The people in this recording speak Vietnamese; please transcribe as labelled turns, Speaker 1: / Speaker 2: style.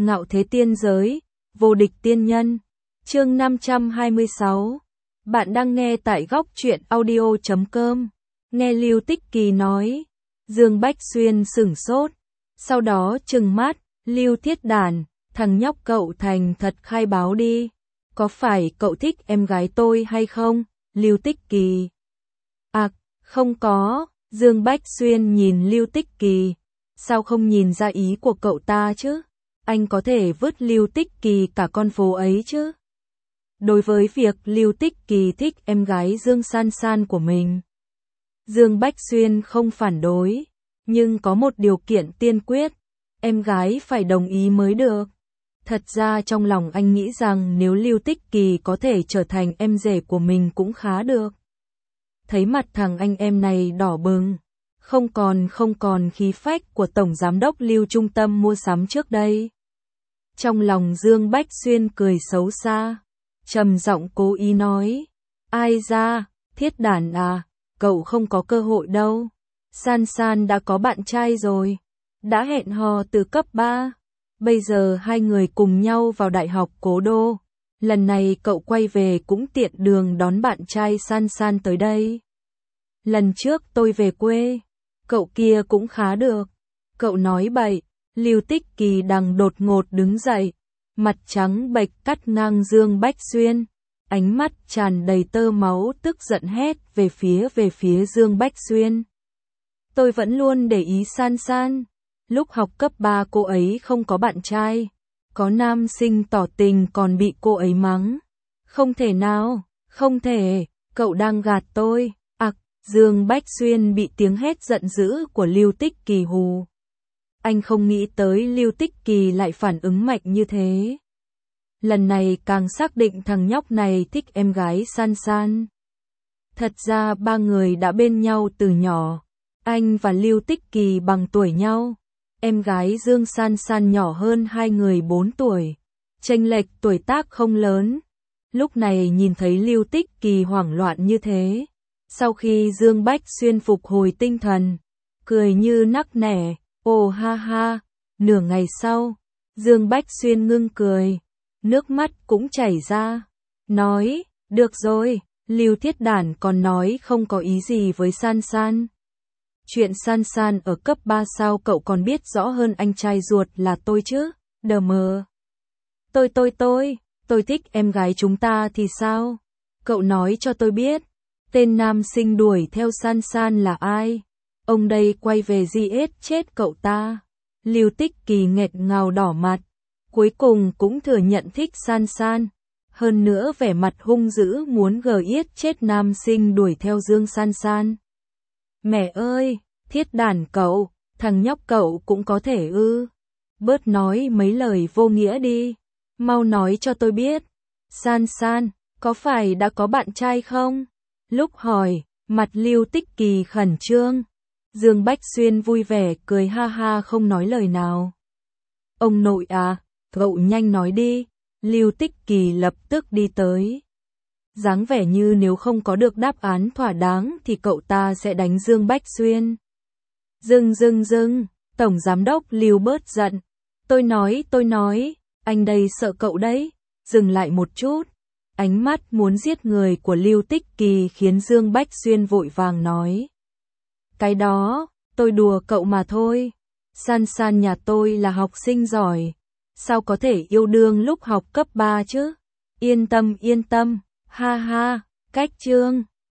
Speaker 1: Ngạo thế tiên giới, vô địch tiên nhân. Chương 526. Bạn đang nghe tại góc truyện audio.com. Nghe Lưu Tích Kỳ nói, Dương Bách Xuyên sửng sốt, sau đó trừng mắt, Lưu Thiết Đản, thằng nhóc cậu thành thật khai báo đi, có phải cậu thích em gái tôi hay không? Lưu Tích Kỳ. Không có. Dương Bách Xuyên nhìn Lưu Tích Kỳ, sao không nhìn ra ý của cậu ta chứ? Anh có thể vứt Lưu Tích Kỳ cả con phố ấy chứ? Đối với việc Lưu Tích Kỳ thích em gái Dương San San của mình, Dương Bách Xuyên không phản đối, nhưng có một điều kiện tiên quyết, em gái phải đồng ý mới được. Thật ra trong lòng anh nghĩ rằng nếu Lưu Tích Kỳ có thể trở thành em rể của mình cũng khá được. Thấy mặt thằng anh em này đỏ bừng, không còn khí phách của Tổng Giám đốc Lưu trung tâm mua sắm trước đây. Trong lòng Dương Bách Xuyên cười xấu xa, trầm giọng cố ý nói, ai ra, Thiết Đản à, cậu không có cơ hội đâu. San San đã có bạn trai rồi, đã hẹn hò từ cấp 3, bây giờ hai người cùng nhau vào Đại học Cố Đô. Lần này cậu quay về cũng tiện đường đón bạn trai San San tới đây. Lần trước tôi về quê, cậu kia cũng khá được. Cậu nói bậy. Lưu Tích Kỳ đằng đột ngột đứng dậy, mặt trắng bệch cắt ngang Dương Bách Xuyên, ánh mắt tràn đầy tơ máu tức giận hét về phía Dương Bách Xuyên. Tôi vẫn luôn để ý San San, lúc học cấp 3 cô ấy không có bạn trai, có nam sinh tỏ tình còn bị cô ấy mắng. Không thể nào, không thể, cậu đang gạt tôi. Dương Bách Xuyên bị tiếng hét giận dữ của Lưu Tích Kỳ hù. Anh không nghĩ tới Lưu Tích Kỳ lại phản ứng mạnh như thế. Lần này càng xác định thằng nhóc này thích em gái San San. Thật ra ba người đã bên nhau từ nhỏ. Anh và Lưu Tích Kỳ bằng tuổi nhau. Em gái Dương San San nhỏ hơn hai người 4 tuổi. Chênh lệch tuổi tác không lớn. Lúc này nhìn thấy Lưu Tích Kỳ hoảng loạn như thế. Sau khi Dương Bách Xuyên phục hồi tinh thần, cười như nắc nẻ, ồ ha ha. Nửa ngày sau, Dương Bách Xuyên ngưng cười, nước mắt cũng chảy ra, nói, được rồi, Lưu Thiết Đản còn nói không có ý gì với San San. Chuyện San San ở cấp 3 sao cậu còn biết rõ hơn anh trai ruột là tôi chứ, đờ mờ. Tôi thích em gái chúng ta thì sao? Cậu nói cho tôi biết, tên nam sinh đuổi theo San San là ai? Ông đây quay về giết chết cậu ta. Lưu Tích Kỳ nghẹt ngào đỏ mặt, cuối cùng cũng thừa nhận thích San San. Hơn nữa vẻ mặt hung dữ muốn giết chết nam sinh đuổi theo Dương San San. Mẹ ơi, Thiết Đản cậu, thằng nhóc cậu cũng có thể ư? Bớt nói mấy lời vô nghĩa đi, mau nói cho tôi biết. San San, có phải đã có bạn trai không? Lúc hỏi, mặt Lưu Tích Kỳ khẩn trương. Dương Bách Xuyên vui vẻ cười ha ha không nói lời nào. Ông nội à, cậu nhanh nói đi. Lưu Tích Kỳ lập tức đi tới. Dáng vẻ như nếu không có được đáp án thỏa đáng thì cậu ta sẽ đánh Dương Bách Xuyên. Dừng, Tổng Giám đốc Lưu bớt giận. Tôi nói, anh đây sợ cậu đấy. Dừng lại một chút. Ánh mắt muốn giết người của Lưu Tích Kỳ khiến Dương Bách Xuyên vội vàng nói. Cái đó, tôi đùa cậu mà thôi. San San nhà tôi là học sinh giỏi. Sao có thể yêu đương lúc học cấp 3 chứ? Yên tâm, ha ha, cách chương.